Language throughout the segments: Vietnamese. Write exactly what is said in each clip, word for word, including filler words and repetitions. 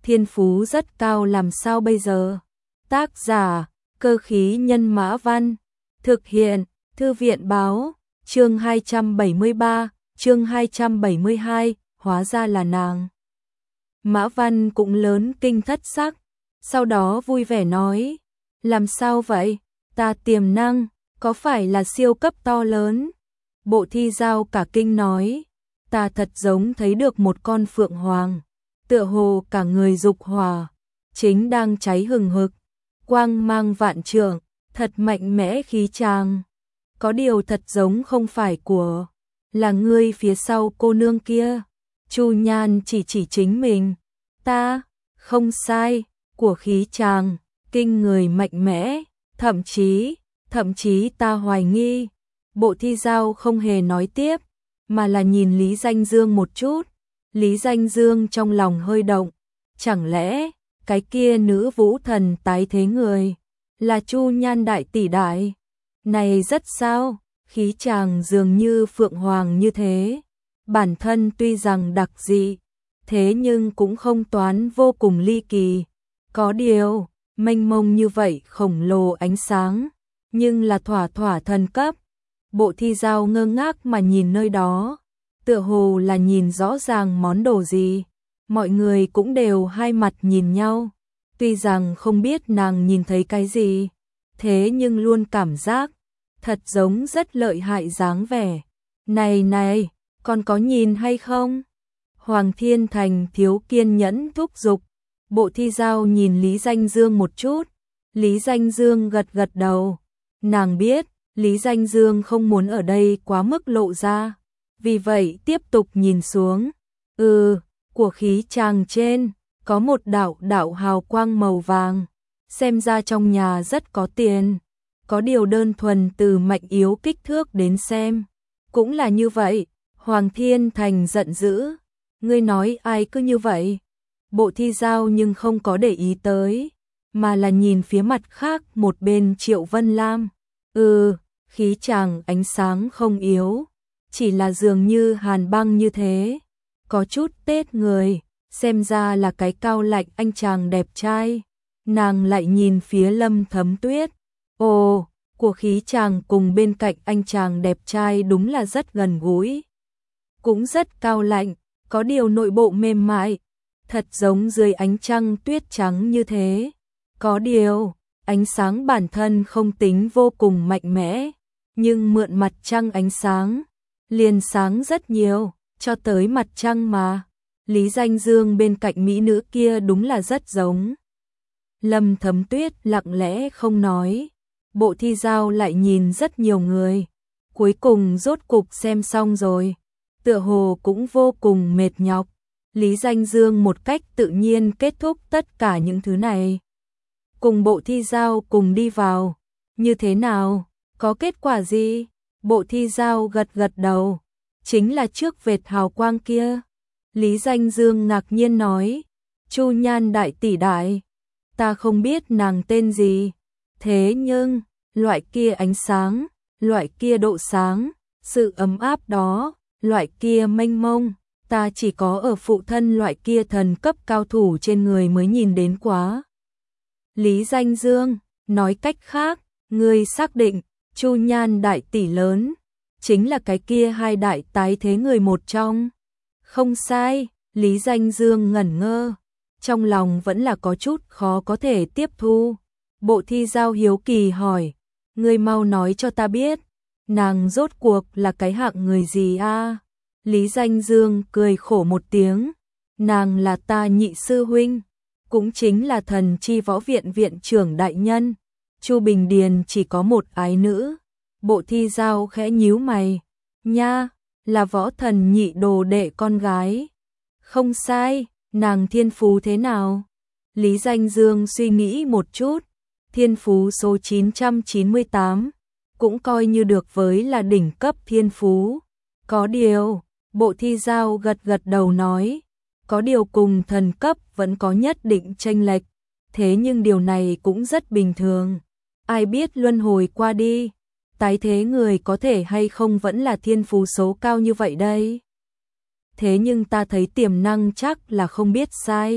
thiên phú rất cao làm sao bây giờ? Tác giả, Cơ khí nhân Mã Văn. Thực hiện, Thư viện báo, chương hai trăm bảy mươi ba, chương hai trăm bảy mươi hai, hóa ra là nàng. Mã Văn cũng lớn kinh thất sắc, sau đó vui vẻ nói, làm sao vậy? Ta tiềm năng, có phải là siêu cấp to lớn? Bộ Thi Giao cả kinh nói, ta thật giống thấy được một con phượng hoàng, tựa hồ cả người dục hỏa, chính đang cháy hừng hực, quang mang vạn trượng, thật mạnh mẽ khí tràng. Có điều thật giống không phải của, là ngươi phía sau cô nương kia. Chu Nhan chỉ chỉ chính mình, ta, không sai, của khí tràng, kinh người mạnh mẽ, thậm chí, thậm chí ta hoài nghi. Bộ Thi Giao không hề nói tiếp, mà là nhìn Lý Danh Dương một chút. Lý Danh Dương trong lòng hơi động, chẳng lẽ cái kia nữ vũ thần tái thế người là Chu Nhan đại tỷ đại? Này rất sao, khí chàng dường như phượng hoàng như thế, bản thân tuy rằng đặc dị, thế nhưng cũng không toán vô cùng ly kỳ. Có điều, mênh mông như vậy khổng lồ ánh sáng, nhưng là thỏa thỏa thần cấp. Bộ Thi Giao ngơ ngác mà nhìn nơi đó, tựa hồ là nhìn rõ ràng món đồ gì. Mọi người cũng đều hai mặt nhìn nhau, tuy rằng không biết nàng nhìn thấy cái gì, thế nhưng luôn cảm giác thật giống rất lợi hại dáng vẻ. Này này, còn có nhìn hay không? Hoàng Thiên Thành thiếu kiên nhẫn thúc giục. Bộ Thi Giao nhìn Lý Danh Dương một chút, Lý Danh Dương gật gật đầu. Nàng biết, Lý Danh Dương không muốn ở đây quá mức lộ ra, vì vậy tiếp tục nhìn xuống. Ừ, của khí tràng trên, có một đạo đạo hào quang màu vàng, xem ra trong nhà rất có tiền. Có điều đơn thuần từ mạnh yếu kích thước đến xem, cũng là như vậy. Hoàng Thiên Thành giận dữ, ngươi nói ai cứ như vậy? Bộ Thi Giao nhưng không có để ý tới, mà là nhìn phía mặt khác một bên Triệu Vân Lam. Ừ, khí chàng ánh sáng không yếu, chỉ là dường như hàn băng như thế, có chút tết người, xem ra là cái cao lạnh anh chàng đẹp trai. Nàng lại nhìn phía Lâm Thấm Tuyết, ồ, của khí chàng cùng bên cạnh anh chàng đẹp trai đúng là rất gần gũi, cũng rất cao lạnh, có điều nội bộ mềm mại, thật giống dưới ánh trăng tuyết trắng như thế. Có điều, ánh sáng bản thân không tính vô cùng mạnh mẽ, nhưng mượn mặt trăng ánh sáng, liền sáng rất nhiều, cho tới mặt trăng mà. Lý Danh Dương bên cạnh mỹ nữ kia đúng là rất giống. Lâm Thấm Tuyết lặng lẽ không nói, Bộ Thi Giao lại nhìn rất nhiều người, cuối cùng rốt cục xem xong rồi, tựa hồ cũng vô cùng mệt nhọc. Lý Danh Dương một cách tự nhiên kết thúc tất cả những thứ này, cùng Bộ Thi Giao cùng đi vào. Như thế nào? Có kết quả gì? Bộ Thi Giao gật gật đầu, chính là trước vệt hào quang kia. Lý Danh Dương ngạc nhiên nói, Chu Nhan đại tỷ đại, ta không biết nàng tên gì, thế nhưng, loại kia ánh sáng, loại kia độ sáng, sự ấm áp đó, loại kia mênh mông, ta chỉ có ở phụ thân loại kia thần cấp cao thủ trên người mới nhìn đến quá. Lý Danh Dương, nói cách khác, ngươi xác định, Chu Nhan đại tỷ lớn, chính là cái kia hai đại tái thế người một trong. Không sai, Lý Danh Dương ngẩn ngơ, trong lòng vẫn là có chút khó có thể tiếp thu. Bộ Thi Giao hiếu kỳ hỏi, ngươi mau nói cho ta biết, nàng rốt cuộc là cái hạng người gì a? Lý Danh Dương cười khổ một tiếng, nàng là ta nhị sư huynh, cũng chính là Thần Chi Võ Viện viện trưởng đại nhân. Chu Bình Điền chỉ có một ái nữ. Bộ Thi Giao khẽ nhíu mày, nha, là võ thần nhị đồ đệ con gái. Không sai, nàng thiên phú thế nào? Lý Danh Dương suy nghĩ một chút, thiên phú số chín trăm chín mươi tám, cũng coi như được với là đỉnh cấp thiên phú. Có điều, Bộ Thi Giao gật gật đầu nói, có điều cùng thần cấp vẫn có nhất định chênh lệch, thế nhưng điều này cũng rất bình thường. Ai biết luân hồi qua đi, tái thế người có thể hay không vẫn là thiên phú số cao như vậy đây. Thế nhưng ta thấy tiềm năng chắc là không biết sai.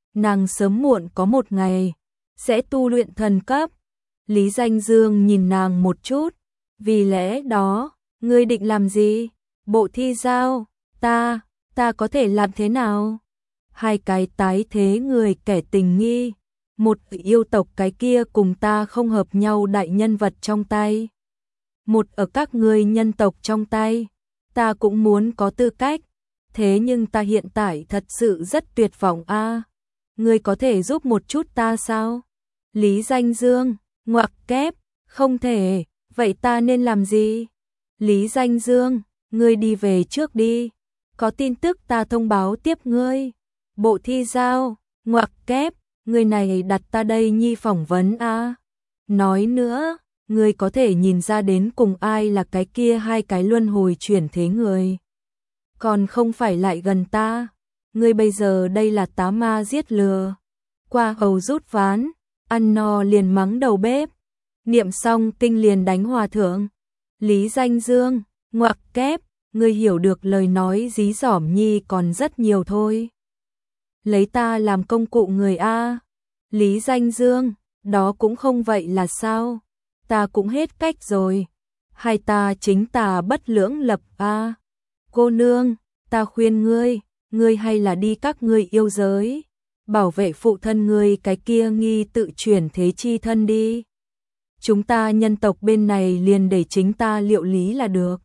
nàng sớm muộn có một ngày sẽ tu luyện thần cấp. Lý Danh Dương nhìn nàng một chút, vì lẽ đó, ngươi định làm gì? Bộ thi giao, ta, ta có thể làm thế nào? Hai cái tái thế người kẻ tình nghi, một yêu tộc cái kia cùng ta không hợp nhau đại nhân vật trong tay. Một ở các ngươi nhân tộc trong tay, ta cũng muốn có tư cách, thế nhưng ta hiện tại thật sự rất tuyệt vọng a. Ngươi có thể giúp một chút ta sao? Lý Danh Dương, ngoặc kép, không thể, vậy ta nên làm gì? Lý Danh Dương, ngươi đi về trước đi, có tin tức ta thông báo tiếp ngươi. Bộ thi giao, ngoặc kép, người này đặt ta đây nhi phỏng vấn a. Nói nữa, ngươi có thể nhìn ra đến cùng ai là cái kia hai cái luân hồi chuyển thế người. Còn không phải lại gần ta, ngươi bây giờ đây là tá ma giết lừa. Qua hầu rút ván, ăn no liền mắng đầu bếp. Niệm xong kinh liền đánh hòa thượng. Lý Danh Dương, ngoặc kép, ngươi hiểu được lời nói dí dỏm nhi còn rất nhiều thôi. Lấy ta làm công cụ người a. Lý Danh Dương, đó cũng không vậy là sao? Ta cũng hết cách rồi. Hai ta chính tà bất lưỡng lập a. Cô nương, ta khuyên ngươi, ngươi hay là đi các ngươi yêu giới, bảo vệ phụ thân ngươi cái kia nghi tự chuyển thế chi thân đi. Chúng ta nhân tộc bên này liền để chính ta liệu lý là được.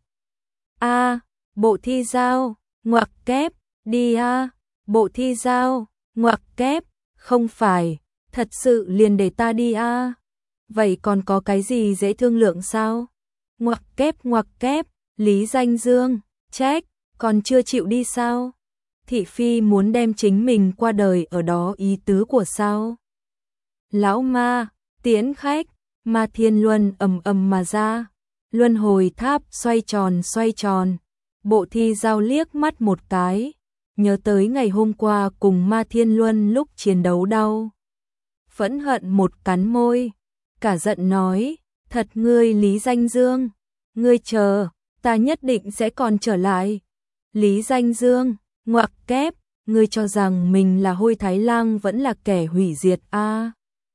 A, bộ thi giao, ngoặc kép, đi a. Bộ thi giao, ngoặc kép, không phải, thật sự liền để ta đi a. Vậy còn có cái gì dễ thương lượng sao? Ngoặc kép ngoặc kép, Lý Danh Dương, trách, còn chưa chịu đi sao? Thị phi muốn đem chính mình qua đời ở đó ý tứ của sao? Lão ma, tiễn khách, ma thiên luân ầm ầm mà ra, luân hồi tháp xoay tròn xoay tròn. Bộ thi giao liếc mắt một cái, nhớ tới ngày hôm qua cùng ma thiên luân lúc chiến đấu đau. Phẫn hận một cắn môi, cả giận nói, thật ngươi Lý Danh Dương, ngươi chờ, ta nhất định sẽ còn trở lại. Lý Danh Dương, ngoặc kép, ngươi cho rằng mình là Hôi Thái Lang vẫn là kẻ hủy diệt a. À.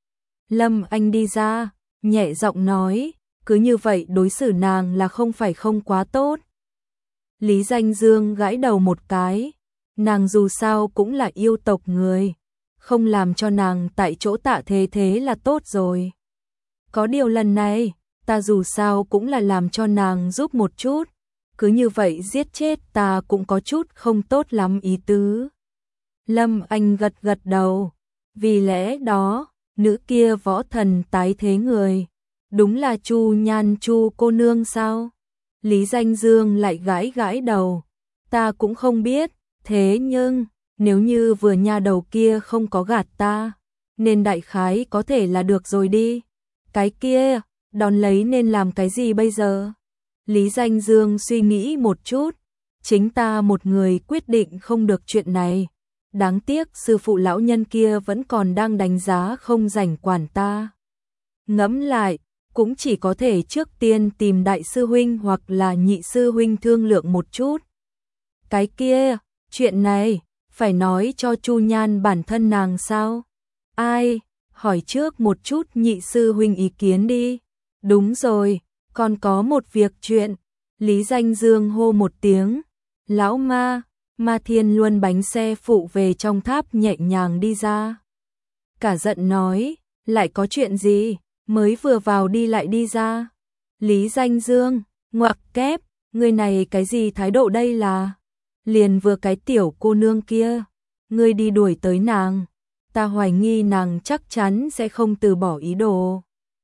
Lâm Anh đi ra, nhẹ giọng nói, cứ như vậy đối xử nàng là không phải không quá tốt. Lý Danh Dương gãi đầu một cái, nàng dù sao cũng là yêu tộc người, không làm cho nàng tại chỗ tạ thế thế là tốt rồi. Có điều lần này, ta dù sao cũng là làm cho nàng giúp một chút, cứ như vậy giết chết ta cũng có chút không tốt lắm ý tứ. Lâm Anh gật gật đầu, vì lẽ đó, nữ kia võ thần tái thế người, đúng là Chu Nhan Chu cô nương sao? Lý Danh Dương lại gãi gãi đầu, ta cũng không biết, thế nhưng, nếu như vừa nha đầu kia không có gạt ta, nên đại khái có thể là được rồi đi. Cái kia, đón lấy nên làm cái gì bây giờ? Lý Danh Dương suy nghĩ một chút, chính ta một người quyết định không được chuyện này. Đáng tiếc sư phụ lão nhân kia vẫn còn đang đánh giá không rảnh quản ta. Ngẫm lại, cũng chỉ có thể trước tiên tìm đại sư huynh hoặc là nhị sư huynh thương lượng một chút. Cái kia, chuyện này, phải nói cho Chu Nhan bản thân nàng sao? Ai, hỏi trước một chút nhị sư huynh ý kiến đi. Đúng rồi, còn có một việc chuyện. Lý Danh Dương hô một tiếng. Lão ma, ma thiên luân bánh xe phụ về trong tháp nhẹ nhàng đi ra. Cả giận nói, lại có chuyện gì, mới vừa vào đi lại đi ra. Lý Danh Dương, ngoặc kép, người này cái gì thái độ đây là? Liền vừa cái tiểu cô nương kia, ngươi đi đuổi tới nàng, ta hoài nghi nàng chắc chắn sẽ không từ bỏ ý đồ.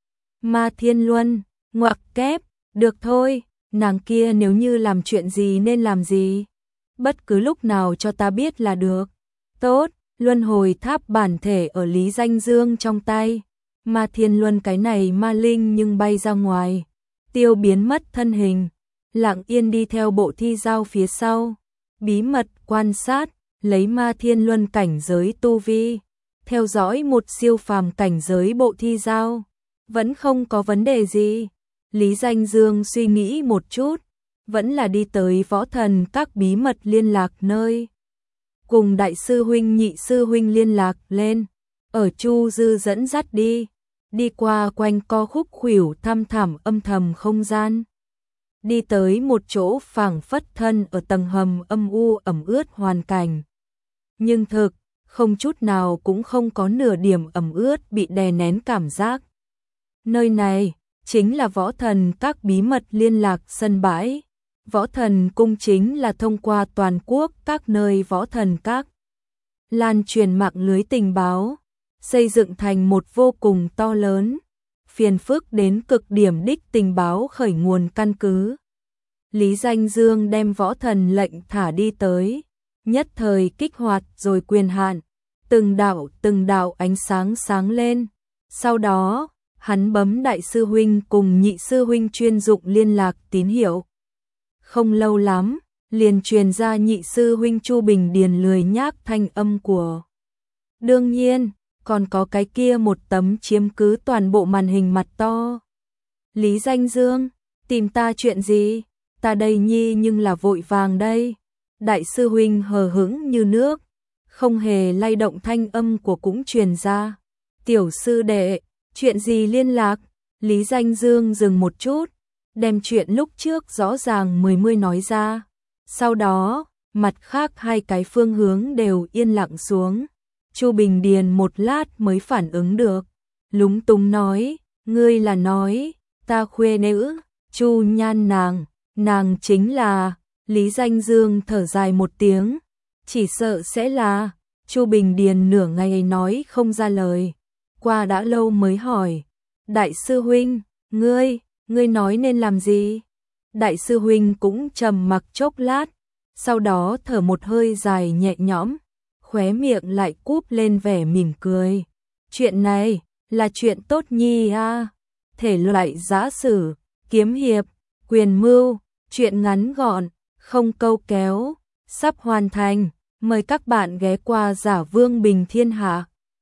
Ma Thiên Luân, ngoặc kép, được thôi, nàng kia nếu như làm chuyện gì nên làm gì, bất cứ lúc nào cho ta biết là được. Tốt, luân hồi tháp bản thể ở Lý Danh Dương trong tay, Ma Thiên Luân cái này ma linh nhưng bay ra ngoài, tiêu biến mất thân hình, lặng yên đi theo bộ thi giao phía sau, bí mật quan sát, lấy Ma Thiên Luân cảnh giới tu vi, theo dõi một siêu phàm cảnh giới bộ thi giao, vẫn không có vấn đề gì. Lý Danh Dương suy nghĩ một chút, vẫn là đi tới võ thần các bí mật liên lạc nơi. cùng đại sư huynh nhị sư huynh liên lạc lên, ở Chu Dư dẫn dắt đi, đi qua quanh co khúc khuỷu thăm thẳm âm thầm không gian. Đi tới một chỗ phảng phất thân ở tầng hầm âm u ẩm ướt hoàn cảnh. Nhưng thực, không chút nào cũng không có nửa điểm ẩm ướt bị đè nén cảm giác. Nơi này, chính là võ thần các bí mật liên lạc sân bãi. Võ thần cung chính là thông qua toàn quốc các nơi võ thần các lan truyền mạng lưới tình báo, xây dựng thành một vô cùng to lớn, phiền phức đến cực điểm đích tình báo khởi nguồn căn cứ. Lý Danh Dương đem võ thần lệnh thả đi tới, nhất thời kích hoạt rồi quyền hạn, từng đạo từng đạo ánh sáng sáng lên. Sau đó, hắn bấm đại sư huynh cùng nhị sư huynh chuyên dụng liên lạc tín hiệu. Không lâu lắm, liền truyền ra nhị sư huynh Chu Bình Điền lười nhác thanh âm của. Đương nhiên, còn có cái kia một tấm chiếm cứ toàn bộ màn hình mặt to. Lý Danh Dương, tìm ta chuyện gì? Ta đây nhi nhưng là vội vàng đây. Đại sư huynh hờ hững như nước, không hề lay động thanh âm của cũng truyền ra. Tiểu sư đệ, chuyện gì liên lạc? Lý Danh Dương dừng một chút, đem chuyện lúc trước rõ ràng mười mươi nói ra. Sau đó, mặt khác hai cái phương hướng đều yên lặng xuống. Chu Bình Điền một lát mới phản ứng được, lúng túng nói, ngươi là nói, ta khuê nữ, Chu Nhan nàng, nàng chính là. Lý Danh Dương thở dài một tiếng, chỉ sợ sẽ là. Chu Bình Điền nửa ngày nói không ra lời, qua đã lâu mới hỏi, đại sư huynh, ngươi, ngươi nói nên làm gì? Đại sư huynh cũng trầm mặc chốc lát, sau đó thở một hơi dài nhẹ nhõm, khóe miệng lại cúp lên vẻ mỉm cười. Chuyện này là chuyện tốt nhi a, thể loại giã sử, kiếm hiệp, quyền mưu, chuyện ngắn gọn, không câu kéo, sắp hoàn thành, mời các bạn ghé qua Giả Vương Bình Thiên Hạ.